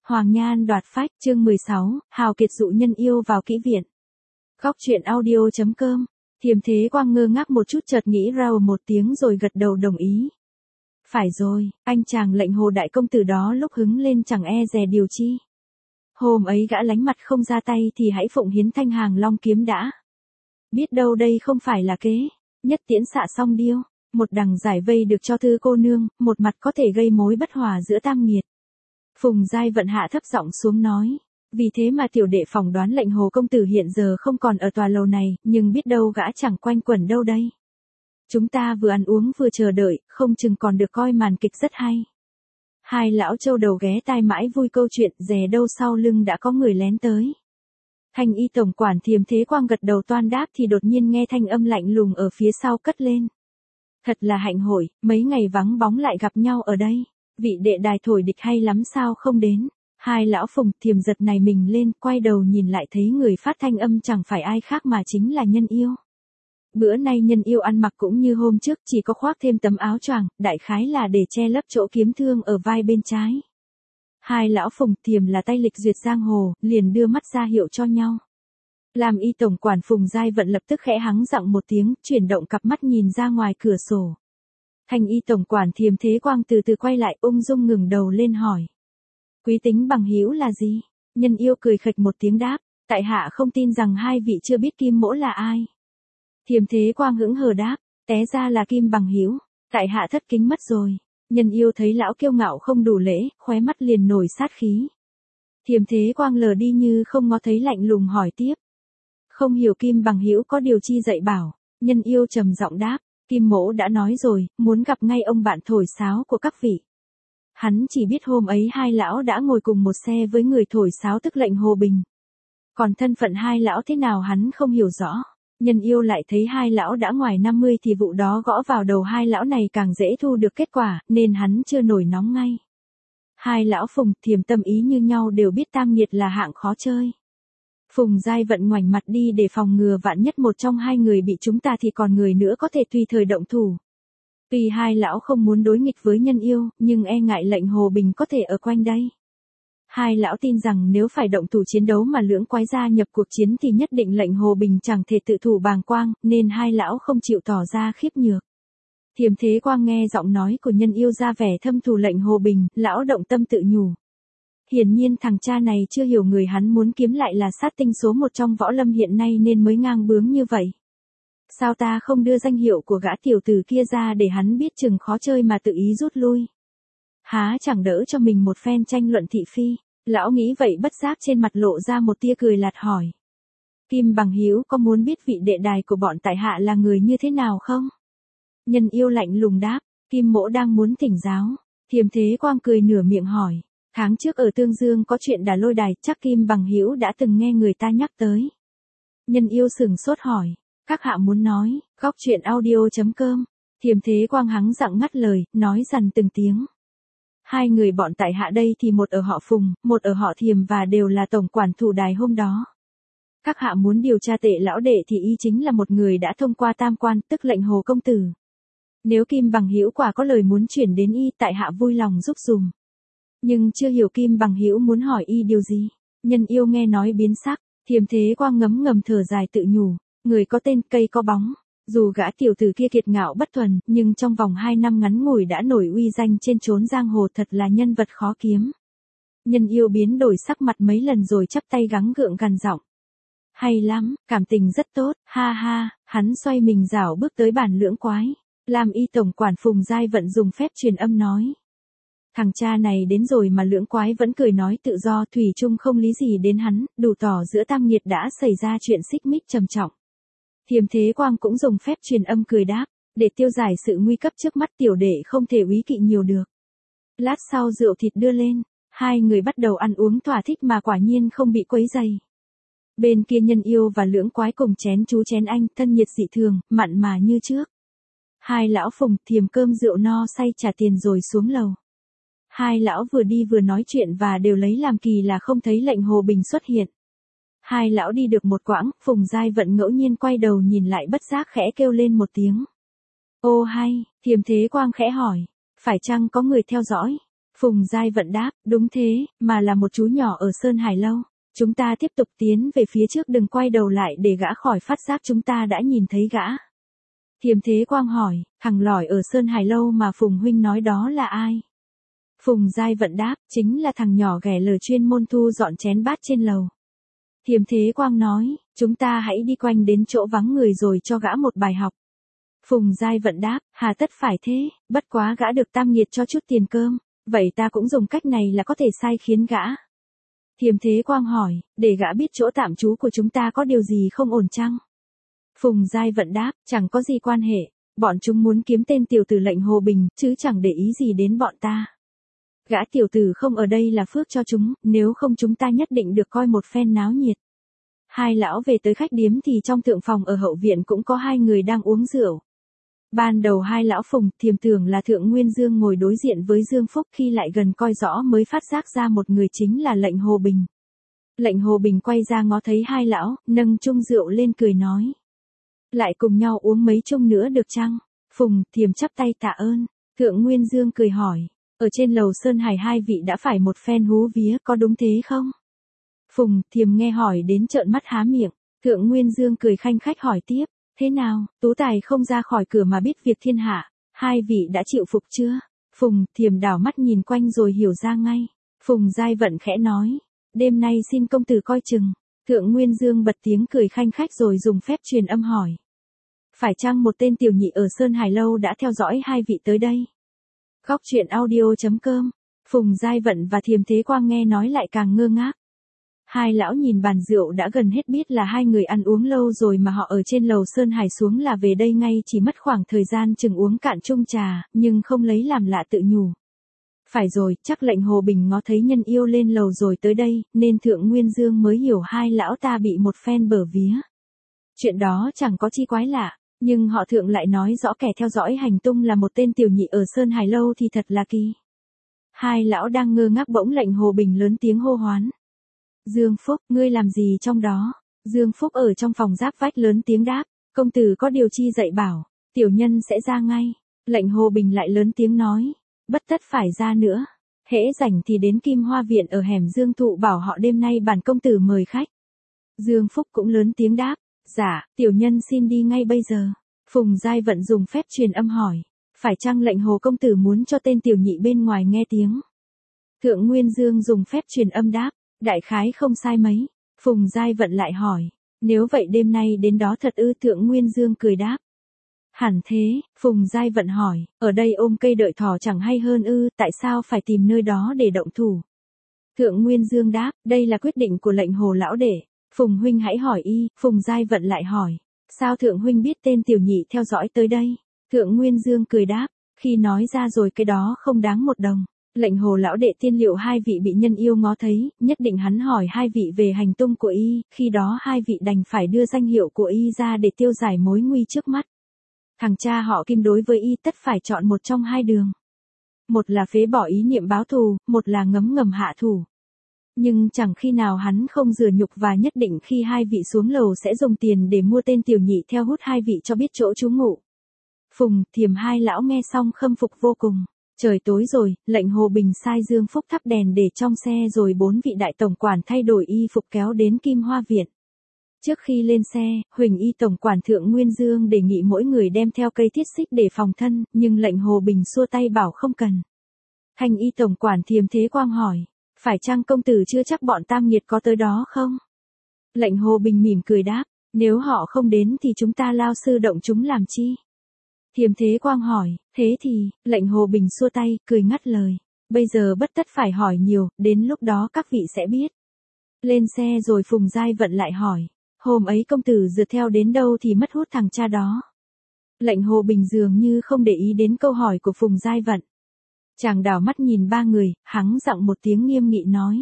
Hoàng Nhan đoạt phách, chương 16, Hào Kiệt dụ nhân yêu vào kỹ viện. Góc truyện audio.com. Thiềm Thế Quang ngơ ngác một chút chợt nghĩ rau một tiếng rồi gật đầu đồng ý. Phải rồi, anh chàng lệnh Hồ đại công tử đó lúc hứng lên chẳng e dè điều chi. Hôm ấy gã lánh mặt không ra tay thì hãy phụng hiến thanh hàng long kiếm đã. Biết đâu đây không phải là kế, nhất tiễn xạ song điêu, một đằng giải vây được cho thư cô nương, một mặt có thể gây mối bất hòa giữa tam nghiệt. Phùng Giai Vận hạ thấp giọng xuống nói, vì thế mà tiểu đệ phỏng đoán lệnh Hồ công tử hiện giờ không còn ở tòa lầu này, nhưng biết đâu gã chẳng quanh quẩn đâu đây. Chúng ta vừa ăn uống vừa chờ đợi, không chừng còn được coi màn kịch rất hay. Hai lão trâu đầu ghé tai mãi vui câu chuyện, dè đâu sau lưng đã có người lén tới. Thanh y tổng quản Thiềm Thế Quang gật đầu toan đáp thì đột nhiên nghe thanh âm lạnh lùng ở phía sau cất lên. Thật là hạnh hội, mấy ngày vắng bóng lại gặp nhau ở đây. Vị đệ đài thổi địch hay lắm sao không đến. Hai lão Phùng Thiềm giật này mình lên, quay đầu nhìn lại thấy người phát thanh âm chẳng phải ai khác mà chính là Nhân Yêu. Bữa nay Nhân Yêu ăn mặc cũng như hôm trước, chỉ có khoác thêm tấm áo choàng, đại khái là để che lấp chỗ kiếm thương ở vai bên trái. Hai lão Phùng Thiềm là tay lịch duyệt giang hồ, liền đưa mắt ra hiệu cho nhau. Làm y tổng quản Phùng Giai Vận lập tức khẽ hắng giọng một tiếng, chuyển động cặp mắt nhìn ra ngoài cửa sổ. Thanh y tổng quản Thiềm Thế Quang từ từ quay lại, ung dung ngừng đầu lên hỏi. Quý tính bằng hữu là gì? Nhân Yêu cười khệch một tiếng đáp, tại hạ không tin rằng hai vị chưa biết Kim Mỗ là ai. Thiềm Thế Quang hững hờ đáp, té ra là Kim bằng hữu, tại hạ thất kính mất rồi. Nhân Yêu thấy lão kiêu ngạo không đủ lễ, khóe mắt liền nổi sát khí. Thiềm Thế Quang lờ đi như không ngó thấy, lạnh lùng hỏi tiếp. Không hiểu Kim bằng hữu có điều chi dạy bảo. Nhân Yêu trầm giọng đáp, Kim Mỗ đã nói rồi, muốn gặp ngay ông bạn thổi sáo của các vị. Hắn chỉ biết hôm ấy hai lão đã ngồi cùng một xe với người thổi sáo tức lệnh Hồ Bình. Còn thân phận hai lão thế nào hắn không hiểu rõ. Nhân Yêu lại thấy hai lão đã ngoài 50 thì vụ đó gõ vào đầu hai lão này càng dễ thu được kết quả, nên hắn chưa nổi nóng ngay. Hai lão Phùng Thiềm tâm ý như nhau đều biết tam nghiệt là hạng khó chơi. Phùng Giai Vận ngoảnh mặt đi để phòng ngừa vạn nhất một trong hai người bị chúng ta thì còn người nữa có thể tùy thời động thủ. Tuy hai lão không muốn đối nghịch với Nhân Yêu, nhưng e ngại lệnh Hồ Bình có thể ở quanh đây. Hai lão tin rằng nếu phải động thủ chiến đấu mà lưỡng quái gia nhập cuộc chiến thì nhất định lệnh Hồ Bình chẳng thể tự thủ bàng quang, nên hai lão không chịu tỏ ra khiếp nhược. Thiềm Thế Quang nghe giọng nói của Nhân Yêu ra vẻ thâm thù lệnh Hồ Bình, lão động tâm tự nhủ. Hiển nhiên thằng cha này chưa hiểu người hắn muốn kiếm lại là sát tinh số một trong võ lâm hiện nay nên mới ngang bướng như vậy. Sao ta không đưa danh hiệu của gã tiểu tử kia ra để hắn biết chừng khó chơi mà tự ý rút lui. Há chẳng đỡ cho mình một phen tranh luận thị phi. Lão nghĩ vậy bất giác trên mặt lộ ra một tia cười lạt hỏi. Kim bằng hữu có muốn biết vị đệ đài của bọn tại hạ là người như thế nào không? Nhân Yêu lạnh lùng đáp, Kim Mỗ đang muốn thỉnh giáo. Thiềm Thế Quang cười nửa miệng hỏi. Tháng trước ở Tương Dương có chuyện đả lôi đài, chắc Kim bằng hữu đã từng nghe người ta nhắc tới. Nhân Yêu sửng sốt hỏi. Các hạ muốn nói, góc truyện audio.com. Thiềm Thế Quang hắng giọng ngắt lời, nói dằn từng tiếng. Hai người bọn tại hạ đây thì một ở họ Phùng, một ở họ Thiềm và đều là tổng quản thủ đài hôm đó. Các hạ muốn điều tra Tệ lão đệ thì y chính là một người đã thông qua tam quan, tức lệnh Hồ công tử. Nếu Kim bằng hữu quả có lời muốn chuyển đến y, tại hạ vui lòng giúp dùm. Nhưng chưa hiểu Kim bằng hữu muốn hỏi y điều gì. Nhân Yêu nghe nói biến sắc, Thiềm Thế Quang ngấm ngầm thở dài tự nhủ. Người có tên cây có bóng, dù gã tiểu tử kia kiệt ngạo bất thuần, nhưng trong vòng 2 năm ngắn ngủi đã nổi uy danh trên chốn giang hồ, thật là nhân vật khó kiếm. Nhân Yêu biến đổi sắc mặt mấy lần rồi chắp tay gắng gượng gằn giọng. Hay lắm, cảm tình rất tốt, ha ha, hắn xoay mình rảo bước tới bàn lưỡng quái. Làm y tổng quản Phùng Giai Vận dùng phép truyền âm nói. Thằng cha này đến rồi mà lưỡng quái vẫn cười nói tự do, thủy chung không lý gì đến hắn, đủ tỏ giữa tam nghiệt đã xảy ra chuyện xích mích trầm trọng. Thiềm Thế Quang cũng dùng phép truyền âm cười đáp, để tiêu giải sự nguy cấp trước mắt tiểu đệ không thể úy kỵ nhiều được. Lát sau rượu thịt đưa lên, hai người bắt đầu ăn uống thỏa thích mà quả nhiên không bị quấy rầy. Bên kia Nhân Yêu và lưỡng quái cùng chén chú chén anh, thân nhiệt dị thường, mặn mà như trước. Hai lão Phùng Thiềm cơm rượu no say trả tiền rồi xuống lầu. Hai lão vừa đi vừa nói chuyện và đều lấy làm kỳ là không thấy lệnh Hồ Bình xuất hiện. Hai lão đi được một quãng, Phùng Giai Vận ngẫu nhiên quay đầu nhìn lại bất giác khẽ kêu lên một tiếng. Ô hay, Thiềm Thế Quang khẽ hỏi, phải chăng có người theo dõi? Phùng Giai Vận đáp, đúng thế, mà là một chú nhỏ ở Sơn Hải Lâu. Chúng ta tiếp tục tiến về phía trước, đừng quay đầu lại để gã khỏi phát giác chúng ta đã nhìn thấy gã. Thiềm Thế Quang hỏi, thằng lỏi ở Sơn Hải Lâu mà Phùng huynh nói đó là ai? Phùng Giai Vận đáp, chính là thằng nhỏ ghẻ lờ chuyên môn thu dọn chén bát trên lầu. Thiềm Thế Quang nói, chúng ta hãy đi quanh đến chỗ vắng người rồi cho gã một bài học. Phùng Giai Vận đáp, hà tất phải thế, bất quá gã được Tam Nghiệt cho chút tiền cơm, vậy ta cũng dùng cách này là có thể sai khiến gã. Thiềm Thế Quang hỏi, để gã biết chỗ tạm trú của chúng ta có điều gì không ổn chăng? Phùng Giai Vận đáp, chẳng có gì quan hệ, bọn chúng muốn kiếm tên tiểu tử lệnh Hồ Bình, chứ chẳng để ý gì đến bọn ta. Gã tiểu tử không ở đây là phước cho chúng, nếu không chúng ta nhất định được coi một phen náo nhiệt. Hai lão về tới khách điếm thì trong thượng phòng ở hậu viện cũng có hai người đang uống rượu. Ban đầu hai lão Phùng, Thiềm tưởng là Thượng Nguyên Dương ngồi đối diện với Dương Phúc, khi lại gần coi rõ mới phát giác ra một người chính là lệnh Hồ Bình. Lệnh Hồ Bình quay ra ngó thấy hai lão, nâng chung rượu lên cười nói. Lại cùng nhau uống mấy chung nữa được chăng? Phùng, Thiềm chắp tay tạ ơn. Thượng Nguyên Dương cười hỏi, ở trên lầu Sơn Hải hai vị đã phải một phen hú vía, có đúng thế không? Phùng, Thiềm nghe hỏi đến trợn mắt há miệng. Thượng Nguyên Dương cười khanh khách hỏi tiếp, thế nào, tú tài không ra khỏi cửa mà biết việc thiên hạ, hai vị đã chịu phục chưa? Phùng, Thiềm đảo mắt nhìn quanh rồi hiểu ra ngay. Phùng Giai Vận khẽ nói, đêm nay xin công tử coi chừng. Thượng Nguyên Dương bật tiếng cười khanh khách rồi dùng phép truyền âm hỏi. Phải chăng một tên tiểu nhị ở Sơn Hải Lâu đã theo dõi hai vị tới đây? Góc truyện audio.com. Phùng Giai Vận và Thiềm Thế Quang nghe nói lại càng ngơ ngác. Hai lão nhìn bàn rượu đã gần hết biết là hai người ăn uống lâu rồi mà họ ở trên lầu Sơn Hải xuống là về đây ngay, chỉ mất khoảng thời gian chừng uống cạn chung trà, nhưng không lấy làm lạ tự nhủ. Phải rồi, chắc lệnh Hồ Bình ngó thấy nhân yêu lên lầu rồi tới đây, nên Thượng Nguyên Dương mới hiểu hai lão ta bị một phen bở vía. Chuyện đó chẳng có chi quái lạ, nhưng họ Thượng lại nói rõ kẻ theo dõi hành tung là một tên tiểu nhị ở Sơn Hải Lâu thì thật là kỳ. Hai lão đang ngơ ngác bỗng lệnh Hồ Bình lớn tiếng hô hoán. Dương Phúc, ngươi làm gì trong đó? Dương Phúc ở trong phòng giáp vách lớn tiếng đáp, công tử có điều chi dạy bảo, tiểu nhân sẽ ra ngay. Lệnh Hồ Bình lại lớn tiếng nói, bất tất phải ra nữa. Hễ rảnh thì đến Kim Hoa Viện ở hẻm Dương Thụ bảo họ đêm nay bản công tử mời khách. Dương Phúc cũng lớn tiếng đáp, dạ, tiểu nhân xin đi ngay bây giờ. Phùng Giai Vận dùng phép truyền âm hỏi, phải chăng lệnh Hồ công tử muốn cho tên tiểu nhị bên ngoài nghe tiếng? Thượng Nguyên Dương dùng phép truyền âm đáp, đại khái không sai mấy. Phùng Giai Vận lại hỏi, nếu vậy đêm nay đến đó thật ư? Thượng Nguyên Dương cười đáp, hẳn thế. Phùng Giai Vận hỏi, ở đây ôm cây đợi thỏ chẳng hay hơn ư? Tại sao phải tìm nơi đó để động thủ? Thượng Nguyên Dương đáp, đây là quyết định của lệnh Hồ lão đệ. Phùng huynh hãy hỏi y. Phùng Giai Vận lại hỏi, sao Thượng huynh biết tên tiểu nhị theo dõi tới đây? Thượng Nguyên Dương cười đáp, khi nói ra rồi cái đó không đáng một đồng. Lệnh Hồ lão đệ tiên liệu hai vị bị nhân yêu ngó thấy, nhất định hắn hỏi hai vị về hành tung của y, khi đó hai vị đành phải đưa danh hiệu của y ra để tiêu giải mối nguy trước mắt. Thằng cha họ Kim đối với y tất phải chọn một trong hai đường. Một là phế bỏ ý niệm báo thù, một là ngấm ngầm hạ thủ. Nhưng chẳng khi nào hắn không rửa nhục và nhất định khi hai vị xuống lầu sẽ dùng tiền để mua tên tiểu nhị theo hút hai vị cho biết chỗ trú ngụ. Phùng, Thiềm hai lão nghe xong khâm phục vô cùng. Trời tối rồi, lệnh Hồ Bình sai Dương Phúc thắp đèn để trong xe rồi bốn vị đại tổng quản thay đổi y phục kéo đến Kim Hoa Viện. Trước khi lên xe, Huỳnh y tổng quản Thượng Nguyên Dương đề nghị mỗi người đem theo cây thiết xích để phòng thân, nhưng lệnh Hồ Bình xua tay bảo không cần. Thanh y tổng quản Thiềm Thế Quang hỏi, phải chăng công tử chưa chắc bọn Tam Nghiệt có tới đó không? Lệnh Hồ Bình mỉm cười đáp, nếu họ không đến thì chúng ta lao sư động chúng làm chi? Thiềm Thế Quang hỏi, thế thì, lệnh Hồ Bình xua tay, cười ngắt lời. Bây giờ bất tất phải hỏi nhiều, đến lúc đó các vị sẽ biết. Lên xe rồi Phùng Giai Vận lại hỏi, hôm ấy công tử rượt theo đến đâu thì mất hút thằng cha đó? Lệnh Hồ Bình dường như không để ý đến câu hỏi của Phùng Giai Vận. Chàng đảo mắt nhìn ba người, hắng giọng một tiếng nghiêm nghị nói.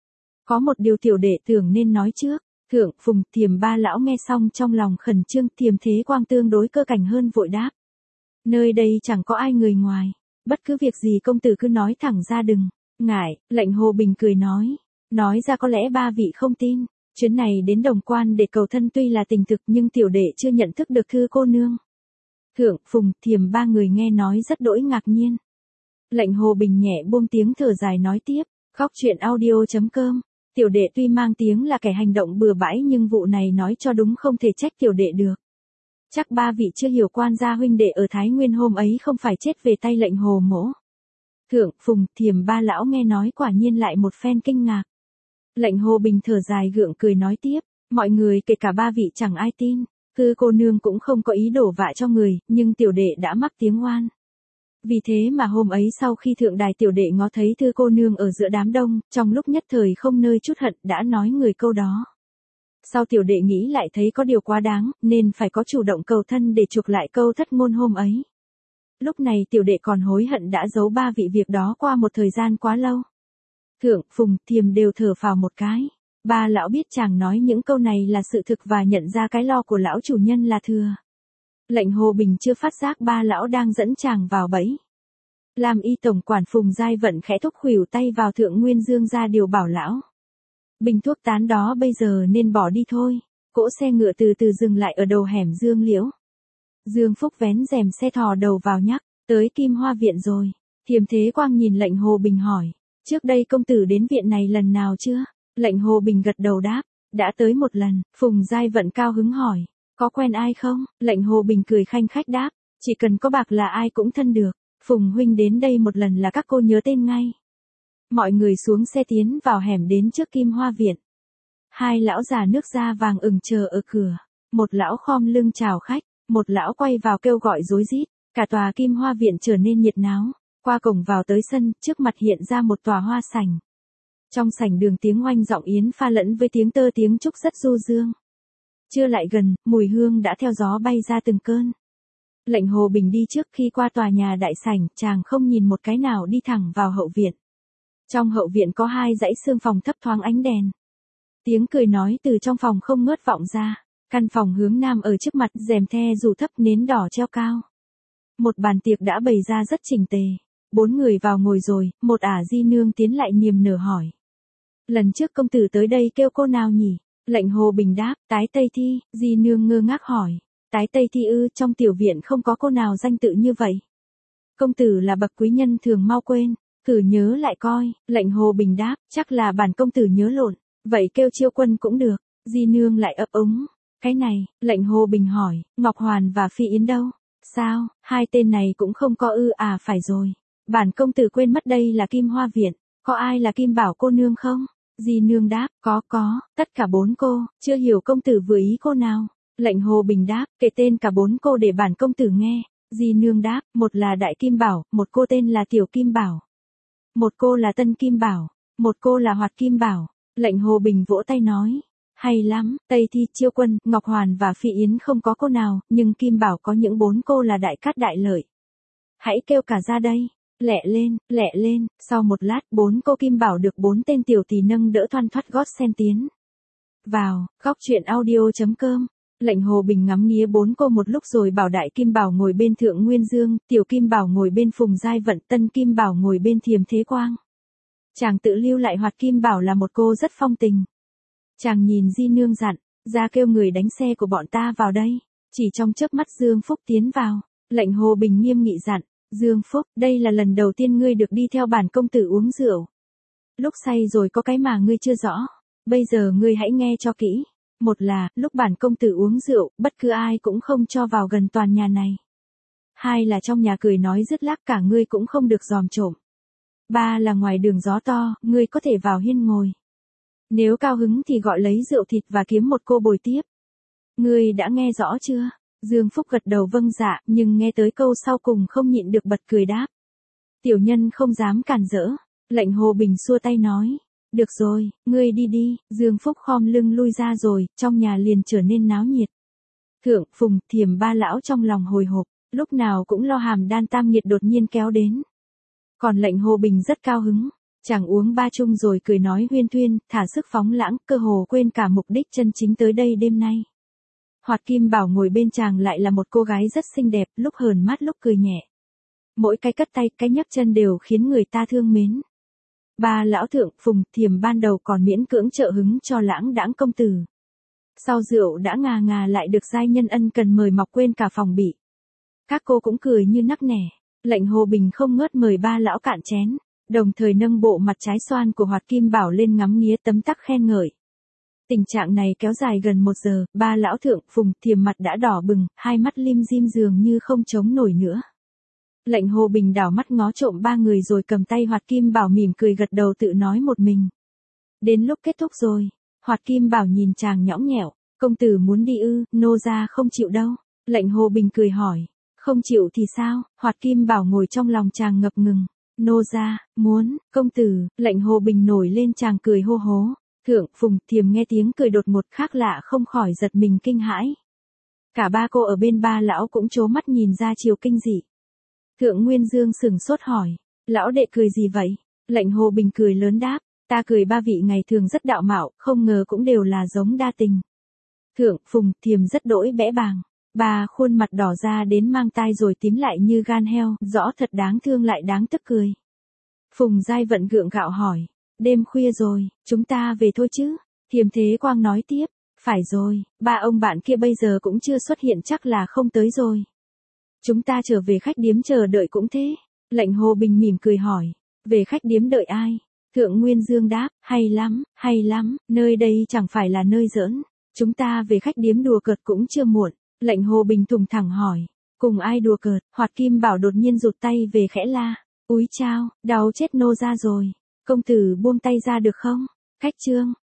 Có một điều tiểu đệ tưởng nên nói trước. Thượng, Phùng, Thiềm ba lão nghe xong trong lòng khẩn trương. Thiềm Thế Quang tương đối cơ cảnh hơn vội đáp. Nơi đây chẳng có ai người ngoài. Bất cứ việc gì công tử cứ nói thẳng ra đừng ngại. Lệnh Hồ Bình cười nói. Nói ra có lẽ ba vị không tin. Chuyến này đến Đồng Quan để cầu thân tuy là tình thực nhưng tiểu đệ chưa nhận thức được thư cô nương. Thượng, Phùng, Thiềm ba người nghe nói rất đỗi ngạc nhiên. Lệnh Hồ Bình nhẹ buông tiếng thở dài nói tiếp, khóc chuyện audio.com. Tiểu đệ tuy mang tiếng là kẻ hành động bừa bãi nhưng vụ này nói cho đúng không thể trách tiểu đệ được. Chắc ba vị chưa hiểu quan gia huynh đệ ở Thái Nguyên hôm ấy không phải chết về tay lệnh Hồ mỗ. Thượng, Phùng, Thiềm ba lão nghe nói quả nhiên lại một phen kinh ngạc. Lệnh Hồ Bình thở dài gượng cười nói tiếp, mọi người kể cả ba vị chẳng ai tin, Thư cô nương cũng không có ý đổ vạ cho người, nhưng tiểu đệ đã mắc tiếng oan. Vì thế mà hôm ấy sau khi thượng đài tiểu đệ ngó thấy Thư cô nương ở giữa đám đông, trong lúc nhất thời không nơi chút hận đã nói người câu đó. Sau tiểu đệ nghĩ lại thấy có điều quá đáng, nên phải có chủ động cầu thân để chuộc lại câu thất ngôn hôm ấy. Lúc này tiểu đệ còn hối hận đã giấu ba vị việc đó qua một thời gian quá lâu. Thượng, Phùng, Thiềm đều thở phào một cái. Ba lão biết chàng nói những câu này là sự thực và nhận ra cái lo của lão chủ nhân là thừa. Lệnh Hồ Bình chưa phát giác ba lão đang dẫn chàng vào bẫy. Làm y tổng quản Phùng Giai Vận khẽ thúc khuỷu tay vào Thượng Nguyên Dương ra điều bảo lão. Bình thuốc tán đó bây giờ nên bỏ đi thôi. Cỗ xe ngựa từ từ dừng lại ở đầu hẻm Dương Liễu. Dương Phúc vén rèm xe thò đầu vào nhắc, tới Kim Hoa Viện rồi. Thiềm Thế Quang nhìn lệnh Hồ Bình hỏi, trước đây công tử đến viện này lần nào chưa? Lệnh Hồ Bình gật đầu đáp, đã tới một lần. Phùng Giai Vận cao hứng hỏi, có quen ai không? Lệnh Hồ Bình cười khanh khách đáp, chỉ cần có bạc là ai cũng thân được. Phùng huynh đến đây một lần là các cô nhớ tên ngay. Mọi người xuống xe tiến vào hẻm đến trước Kim Hoa Viện. Hai lão già nước da vàng ửng chờ ở cửa. Một lão khom lưng chào khách, một lão quay vào kêu gọi rối rít. Cả tòa Kim Hoa Viện trở nên nhiệt náo. Qua cổng vào tới sân, trước mặt hiện ra một tòa hoa sảnh. Trong sảnh đường tiếng oanh giọng yến pha lẫn với tiếng tơ tiếng trúc rất du dương. Chưa lại gần, mùi hương đã theo gió bay ra từng cơn. Lệnh Hồ Bình đi trước khi qua tòa nhà đại sảnh, chàng không nhìn một cái nào đi thẳng vào hậu viện. Trong hậu viện có hai dãy xương phòng thấp thoáng ánh đèn. Tiếng cười nói từ trong phòng không ngớt vọng ra. Căn phòng hướng nam ở trước mặt, rèm the dù thấp nến đỏ treo cao. Một bàn tiệc đã bày ra rất chỉnh tề. 4 người vào ngồi rồi, một ả di nương tiến lại niềm nở hỏi. Lần trước công tử tới đây kêu cô nào nhỉ? Lệnh Hồ Bình đáp, Tái Tây Thi. Di nương ngơ ngác hỏi. Tái Tây Thi ư? Trong tiểu viện không có cô nào danh tự như vậy. Công tử là bậc quý nhân thường mau quên. Thử nhớ lại coi. Lệnh Hồ Bình đáp, chắc là bản công tử nhớ lộn. Vậy kêu Chiêu Quân cũng được. Di nương lại ấp úng. Cái này, lệnh Hồ Bình hỏi, Ngọc Hoàn và Phi Yến đâu? Sao, hai tên này cũng không có ư? À phải rồi. Bản công tử quên mất đây là Kim Hoa Viện. Có ai là Kim Bảo cô nương không? Di nương đáp, có, tất cả 4 cô. Chưa hiểu công tử vừa ý cô nào? Lệnh Hồ Bình đáp, kể tên cả 4 cô để bản công tử nghe. Di nương đáp, một là Đại Kim Bảo, một cô tên là Tiểu Kim Bảo. Một cô là Tân Kim Bảo, một cô là Hoạt Kim Bảo. Lệnh Hồ Bình vỗ tay nói, hay lắm, Tây Thi, Chiêu Quân, Ngọc Hoàn và Phi Yến không có cô nào, nhưng Kim Bảo có những 4 cô là Đại Cát Đại Lợi. Hãy kêu cả ra đây. Lẹ lên, sau một lát 4 cô Kim Bảo được 4 tên tiểu tỳ nâng đỡ thoăn thoắt gót sen tiến vào. Khóc chuyện audio.com. Lệnh Hồ Bình ngắm nghía 4 cô một lúc rồi bảo Đại Kim Bảo ngồi bên Thượng Nguyên Dương, Tiểu Kim Bảo ngồi bên Phùng Giai Vận, Tân Kim Bảo ngồi bên Thiềm Thế Quang. Chàng tự lưu lại Hoạt Kim Bảo là một cô rất phong tình. Chàng nhìn Di nương dặn, ra kêu người đánh xe của bọn ta vào đây. Chỉ trong chớp mắt Dương Phúc tiến vào. Lệnh Hồ Bình nghiêm nghị dặn, Dương Phúc, đây là lần đầu tiên ngươi được đi theo bản công tử uống rượu. Lúc say rồi có cái mà ngươi chưa rõ. Bây giờ ngươi hãy nghe cho kỹ. Một là, lúc bản công tử uống rượu, bất cứ ai cũng không cho vào gần toàn nhà này. Hai là trong nhà cười nói rứt lác cả ngươi cũng không được dòm trộm. Ba là ngoài đường gió to, ngươi có thể vào hiên ngồi. Nếu cao hứng thì gọi lấy rượu thịt và kiếm một cô bồi tiếp. Ngươi đã nghe rõ chưa? Dương Phúc gật đầu vâng dạ, nhưng nghe tới câu sau cùng không nhịn được bật cười đáp. Tiểu nhân không dám cản rỡ. Lệnh Hồ Bình xua tay nói. Được rồi, ngươi đi đi. Dương Phúc khom lưng lui ra rồi, trong nhà liền trở nên náo nhiệt. Thượng, Phùng, Thiềm ba lão trong lòng hồi hộp, lúc nào cũng lo hàm đan tam nghiệt đột nhiên kéo đến. Còn lệnh Hồ Bình rất cao hứng. Chàng uống 3 chung rồi cười nói huyên thuyên, thả sức phóng lãng, cơ hồ quên cả mục đích chân chính tới đây đêm nay. Hoạt Kim Bảo ngồi bên chàng lại là một cô gái rất xinh đẹp, lúc hờn mắt lúc cười nhẹ. Mỗi cái cất tay, cái nhấc chân đều khiến người ta thương mến. Ba lão Thượng, Phùng, Thiềm ban đầu còn miễn cưỡng trợ hứng cho lãng đãng công tử. Sau rượu đã ngà ngà lại được giai nhân ân cần mời mọc quên cả phòng bị. Các cô cũng cười như nắc nẻ. Lệnh Hồ Bình không ngớt mời ba lão cạn chén, đồng thời nâng bộ mặt trái xoan của Hoạt Kim Bảo lên ngắm nghía tấm tắc khen ngợi. Tình trạng này kéo dài gần 1 giờ, ba lão thượng Phùng Thiềm mặt đã đỏ bừng, hai mắt lim dim dường như không chống nổi nữa. Lệnh Hồ Bình đảo mắt ngó trộm ba người rồi cầm tay Hoạt Kim Bảo mỉm cười gật đầu tự nói một mình. Đến lúc kết thúc rồi. Hoạt Kim Bảo nhìn chàng nhõng nhẽo, công tử muốn đi ư, nô gia không chịu đâu. Lệnh Hồ Bình cười hỏi, không chịu thì sao? Hoạt Kim Bảo ngồi trong lòng chàng ngập ngừng. Nô gia, muốn, công tử. Lệnh Hồ Bình nổi lên chàng cười hô hố. Thượng Phùng Thiềm nghe tiếng cười đột ngột khác lạ không khỏi giật mình kinh hãi. Cả ba cô ở bên ba lão cũng trố mắt nhìn ra chiều kinh dị. Thượng Nguyên Dương sửng sốt hỏi, lão đệ cười gì vậy? Lệnh Hồ Bình cười lớn đáp, ta cười ba vị ngày thường rất đạo mạo, không ngờ cũng đều là giống đa tình. Thượng Phùng Thiềm rất đỗi bẽ bàng, bà khuôn mặt đỏ ra đến mang tai rồi tím lại như gan heo, rõ thật đáng thương lại đáng tức cười. Phùng Giai Vận gượng gạo hỏi, đêm khuya rồi, chúng ta về thôi chứ? Thiềm Thế Quang nói tiếp, phải rồi, ba ông bạn kia bây giờ cũng chưa xuất hiện chắc là không tới rồi. Chúng ta trở về khách điếm chờ đợi cũng thế. Lệnh Hồ Bình mỉm cười hỏi, về khách điếm đợi ai? Thượng Nguyên Dương đáp, hay lắm, nơi đây chẳng phải là nơi giỡn. Chúng ta về khách điếm đùa cợt cũng chưa muộn. Lệnh Hồ Bình thùng thẳng hỏi, cùng ai đùa cợt? Hoạt Kim Bảo đột nhiên rụt tay về khẽ la, úi chao, đau chết nô ra rồi. Công tử buông tay ra được không? Khách Trương,